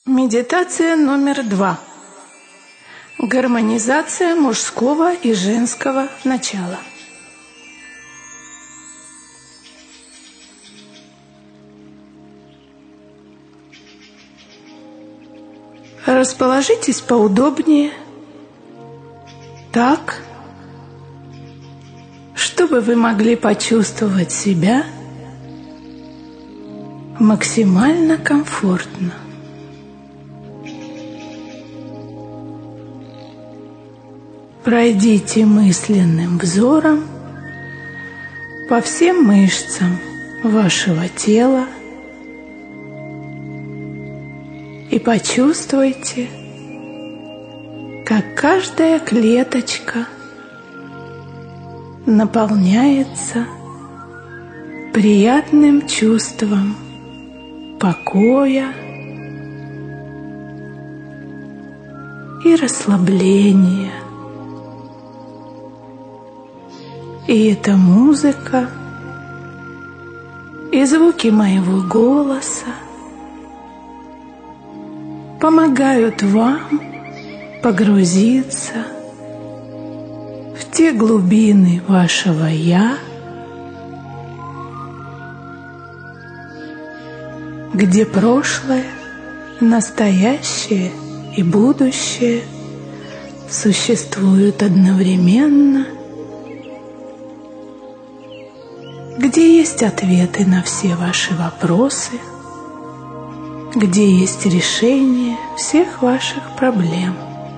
Медитация номер 2. Гармонизация мужского и женского начала. Расположитесь поудобнее, так, чтобы вы могли почувствовать себя максимально комфортно. Пройдите мысленным взором по всем мышцам вашего тела и почувствуйте, как каждая клеточка наполняется приятным чувством покоя и расслабления. И эта музыка, и звуки моего голоса помогают вам погрузиться в те глубины вашего «Я», где прошлое, настоящее и будущее существуют одновременно, где есть ответы на все ваши вопросы, где есть решение всех ваших проблем.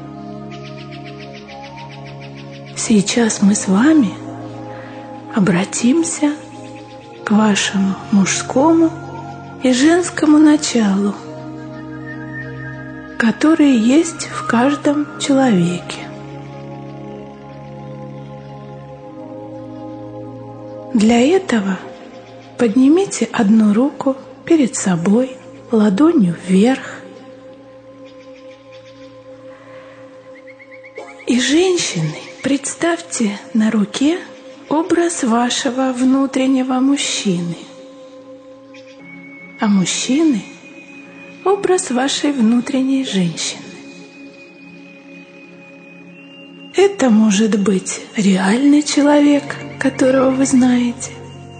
Сейчас мы с вами обратимся к вашему мужскому и женскому началу, которые есть в каждом человеке. Для этого поднимите одну руку перед собой, ладонью вверх. И, женщины, представьте на руке образ вашего внутреннего мужчины, а мужчины – образ вашей внутренней женщины. Это может быть реальный человек, которого вы знаете.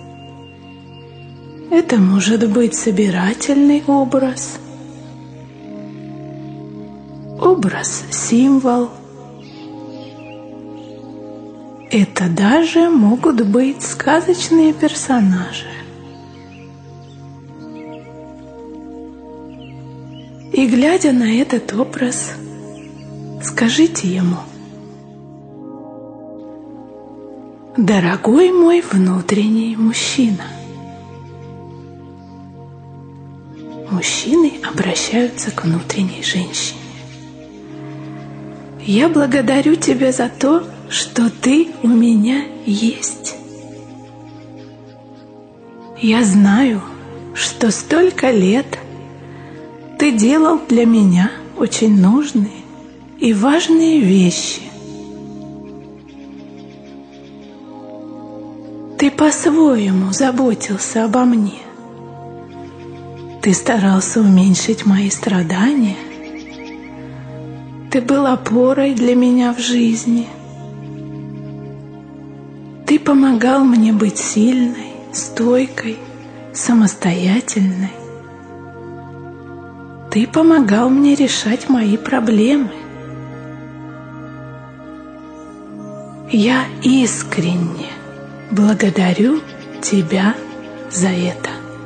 Это может быть собирательный образ, образ-символ. Это даже могут быть сказочные персонажи. И, глядя на этот образ, скажите ему: «Дорогой мой внутренний мужчина». Мужчины обращаются к внутренней женщине. «Я благодарю тебя за то, что ты у меня есть. Я знаю, что столько лет ты делал для меня очень нужные и важные вещи. Ты по-своему заботился обо мне. Ты старался уменьшить мои страдания. Ты был опорой для меня в жизни. Ты помогал мне быть сильной, стойкой, самостоятельной. Ты помогал мне решать мои проблемы. Я искренне благодарю тебя за это.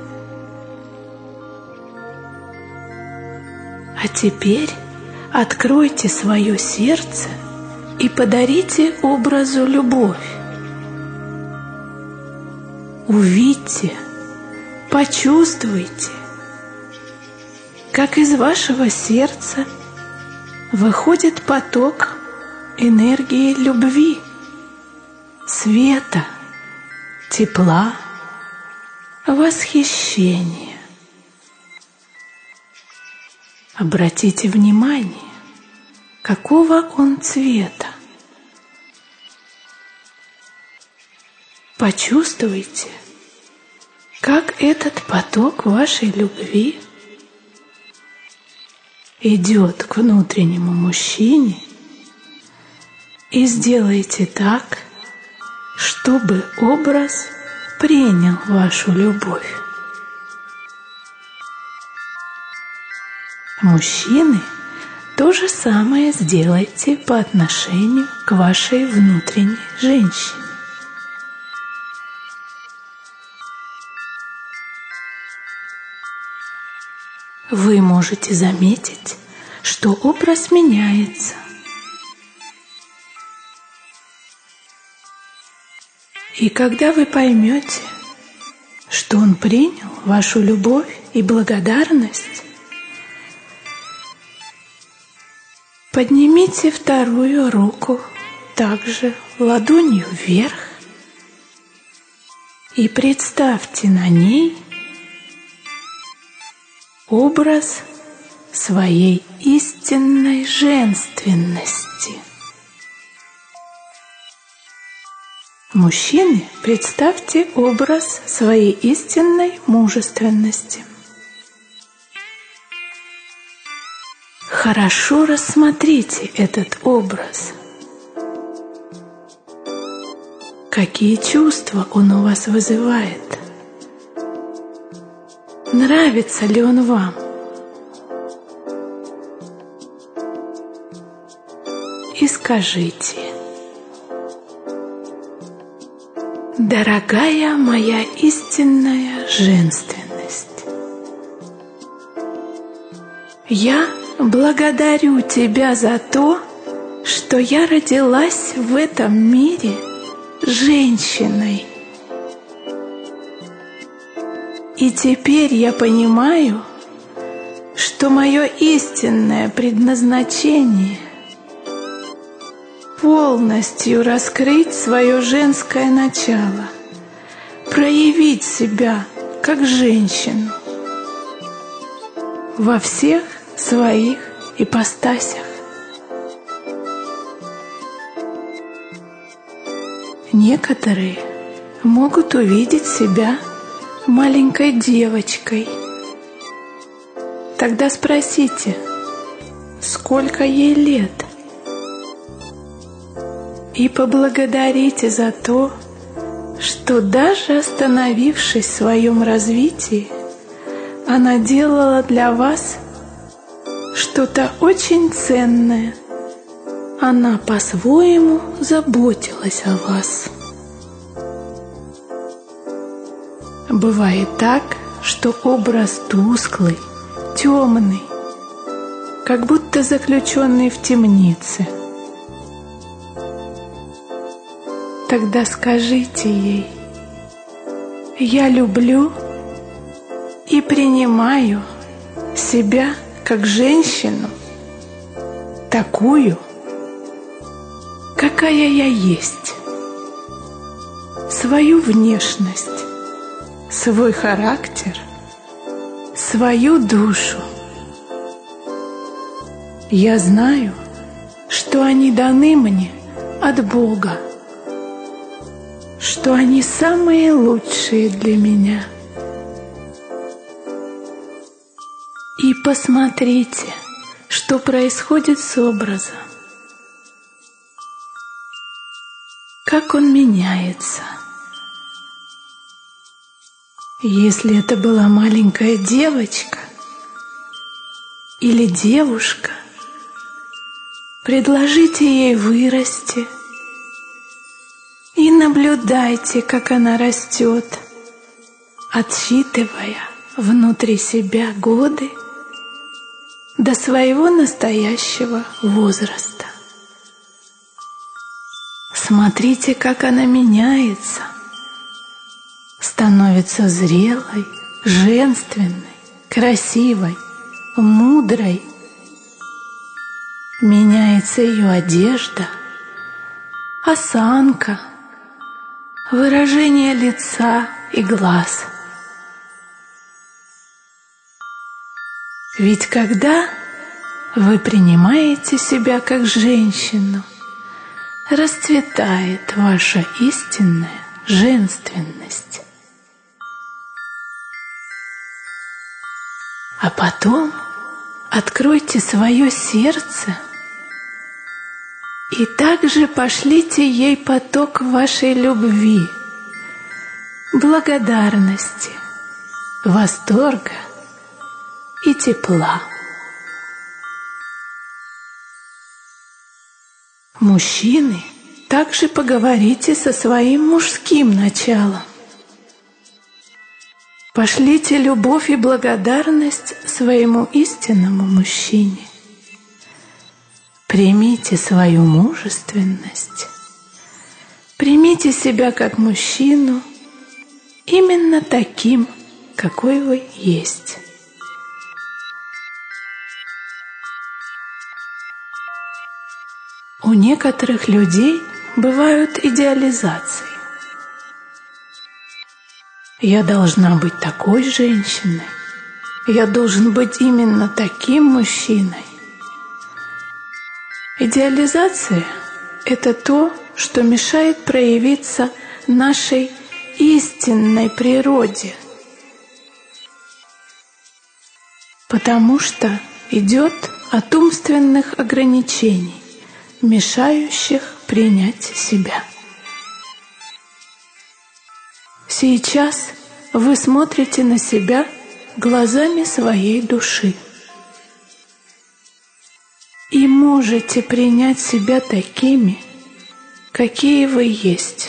А теперь откройте свое сердце и подарите образу любовь. Увидьте, почувствуйте, как из вашего сердца выходит поток энергии любви, света, тепла, восхищения. Обратите внимание, какого он цвета. Почувствуйте, как этот поток вашей любви идет к внутреннему мужчине, и сделайте так, чтобы образ принял вашу любовь. Мужчины, то же самое сделайте по отношению к вашей внутренней женщине. Вы можете заметить, что образ меняется. И когда вы поймете, что он принял вашу любовь и благодарность, поднимите вторую руку также ладонью вверх и представьте на ней образ своей истинной женственности. Мужчины, представьте образ своей истинной мужественности. Хорошо рассмотрите этот образ. Какие чувства он у вас вызывает? Нравится ли он вам? И скажите: дорогая моя истинная женственность, я благодарю тебя за то, что я родилась в этом мире женщиной. И теперь я понимаю, что мое истинное предназначение — полностью раскрыть свое женское начало, проявить себя как женщину во всех своих ипостасях. Некоторые могут увидеть себя маленькой девочкой. Тогда спросите, сколько ей лет, и поблагодарите за то, что даже остановившись в своем развитии, она делала для вас что-то очень ценное. Она по-своему заботилась о вас. Бывает так, что образ тусклый, темный, как будто заключенный в темнице. Тогда скажите ей: я люблю и принимаю себя как женщину, такую, какая я есть, свою внешность, свой характер, свою душу. Я знаю, что они даны мне от Бога, что они самые лучшие для меня. И посмотрите, что происходит с образом, как он меняется. Если это была маленькая девочка или девушка, предложите ей вырасти и наблюдайте, как она растет, отсчитывая внутри себя годы до своего настоящего возраста. Смотрите, как она меняется, становится зрелой, женственной, красивой, мудрой. Меняется ее одежда, осанка, выражение лица и глаз. Ведь когда вы принимаете себя как женщину, расцветает ваша истинная женственность. А потом откройте свое сердце и также пошлите ей поток вашей любви, благодарности, восторга и тепла. Мужчины, также поговорите со своим мужским началом. Пошлите любовь и благодарность своему истинному мужчине. Примите свою мужественность. Примите себя как мужчину, именно таким, какой вы есть. У некоторых людей бывают идеализации. Я должна быть такой женщиной. Я должен быть именно таким мужчиной. Идеализация – это то, что мешает проявиться нашей истинной природе, потому что идет от умственных ограничений, мешающих принять себя. Сейчас вы смотрите на себя глазами своей души и можете принять себя такими, какие вы есть.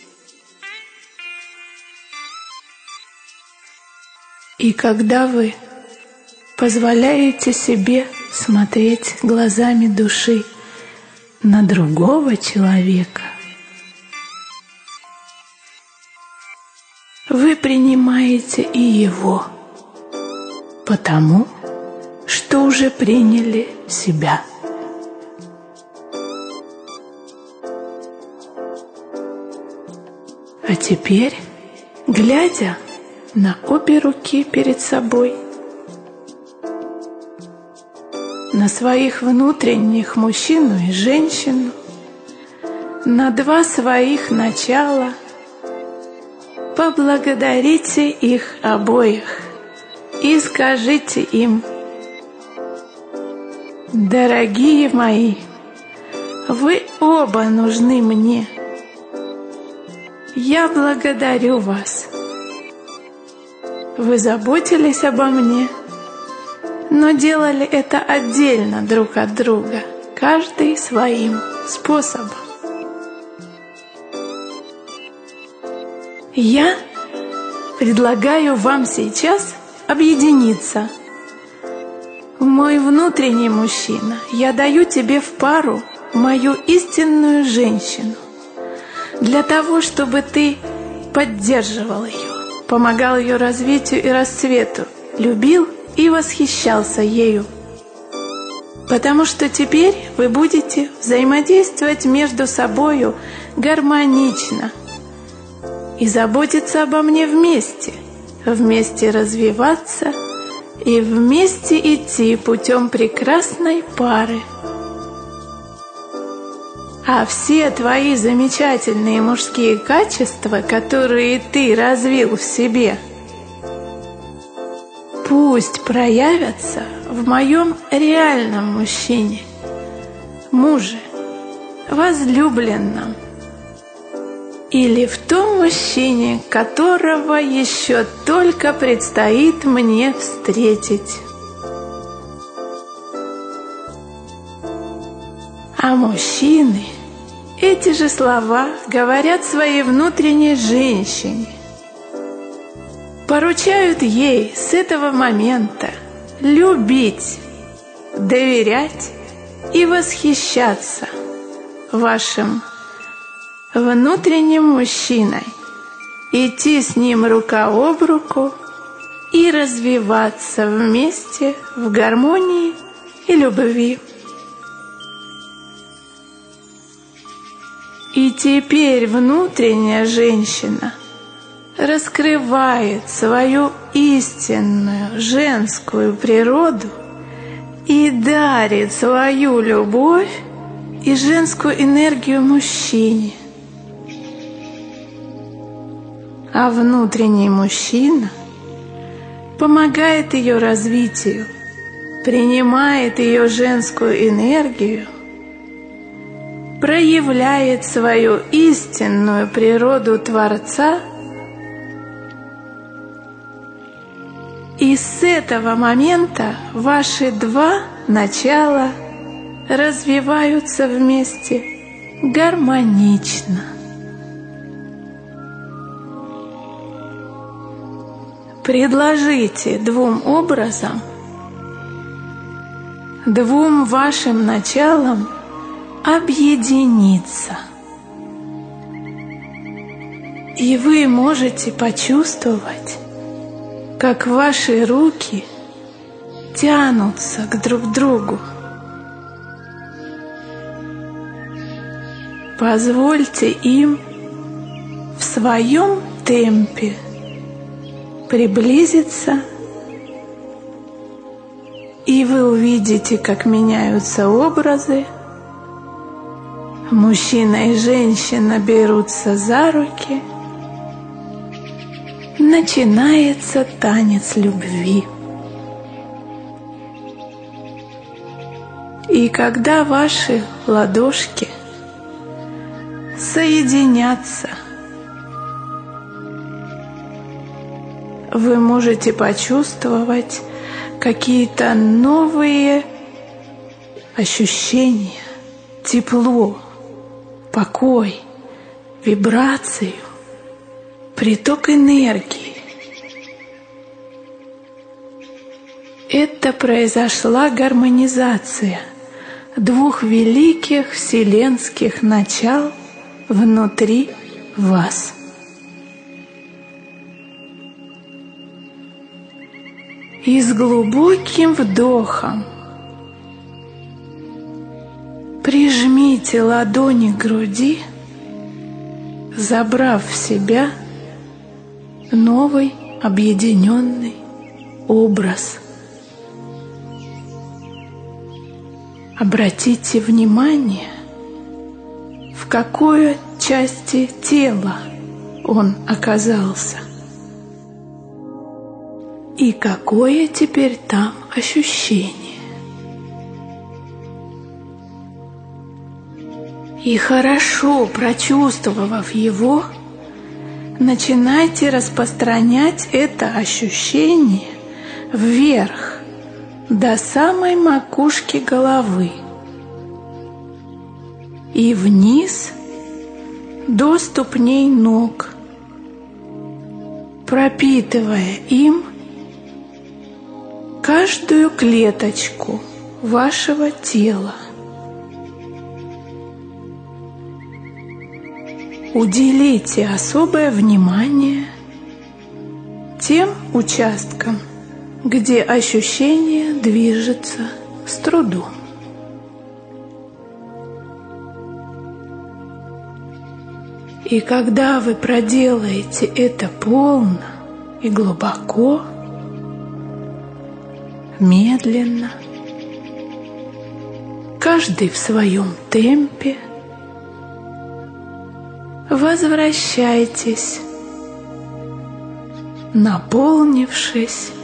И когда вы позволяете себе смотреть глазами души на другого человека, вы принимаете и его, потому что уже приняли себя. А теперь, глядя на обе руки перед собой, на своих внутренних мужчину и женщину, на два своих начала, поблагодарите их обоих и скажите им: дорогие мои, вы оба нужны мне. Я благодарю вас. Вы заботились обо мне, но делали это отдельно друг от друга, каждый своим способом. Я предлагаю вам сейчас объединиться. Мой внутренний мужчина, я даю тебе в пару мою истинную женщину, для того, чтобы ты поддерживал ее, помогал ее развитию и расцвету, любил и восхищался ею. Потому что теперь вы будете взаимодействовать между собою гармонично и заботиться обо мне вместе, вместе развиваться и вместе идти путем прекрасной пары. А все твои замечательные мужские качества, которые ты развил в себе, пусть проявятся в моем реальном мужчине, муже, возлюбленном, или в том мужчине, которого еще только предстоит мне встретить. А мужчины эти же слова говорят своей внутренней женщине, поручают ей с этого момента любить, доверять и восхищаться вашим внутренним мужчиной, идти с ним рука об руку и развиваться вместе в гармонии и любви. И теперь внутренняя женщина раскрывает свою истинную женскую природу и дарит свою любовь и женскую энергию мужчине. А внутренний мужчина помогает ее развитию, принимает ее женскую энергию, проявляет свою истинную природу Творца, и с этого момента ваши два начала развиваются вместе гармонично. Предложите двум образам, двум вашим началам объединиться. И вы можете почувствовать, как ваши руки тянутся друг к другу. Позвольте им в своем темпе приблизиться, и вы увидите, как меняются образы. Мужчина и женщина берутся за руки. Начинается танец любви. И когда ваши ладошки соединятся, вы можете почувствовать какие-то новые ощущения, тепло, покой, вибрацию, приток энергии. Это произошла гармонизация двух великих вселенских начал внутри вас. И с глубоким вдохом прижмите ладони к груди, забрав в себя новый объединенный образ. Обратите внимание, в какой части тела он оказался и какое теперь там ощущение. И хорошо прочувствовав его, начинайте распространять это ощущение вверх, до самой макушки головы, и вниз до ступней ног, пропитывая им каждую клеточку вашего тела. Уделите особое внимание тем участкам, где ощущение движется с трудом. И когда вы проделаете это полно и глубоко, медленно, каждый в своем темпе, возвращайтесь, наполнившись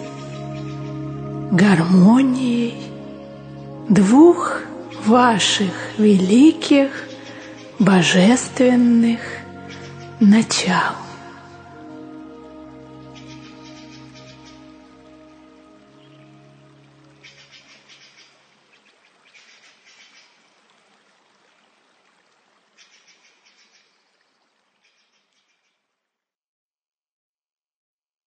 гармонией двух ваших великих божественных начал.